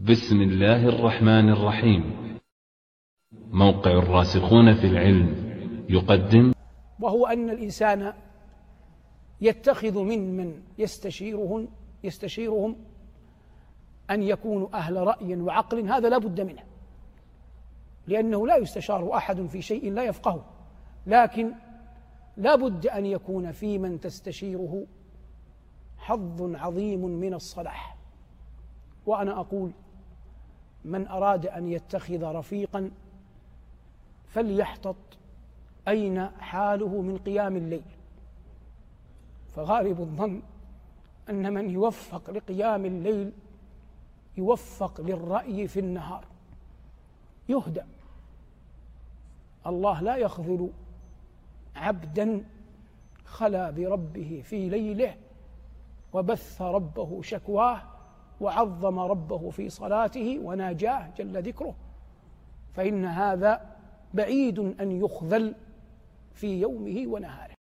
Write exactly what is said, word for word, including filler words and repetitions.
بسم الله الرحمن الرحيم. موقع الراسخون في العلم يقدم، وهو أن الإنسان يتخذ ممن يستشيرهم يستشيرهم أن يكونوا أهل رأي وعقل. هذا لا بد منه، لأنه لا يستشار أحد في شيء لا يفقهه، لكن لا بد أن يكون في من تستشيره حظ عظيم من الصلاح. وأنا أقول: من أراد أن يتخذ رفيقا فليحتط أين حاله من قيام الليل، فغالب الظن أن من يوفق لقيام الليل يوفق للرأي في النهار، يهدى. الله لا يخذل عبدا خلا بربه في ليله وبث ربه شكواه وعظم ربه في صلاته وناجاه جل ذكره، فإن هذا بعيد أن يخذل في يومه ونهاره.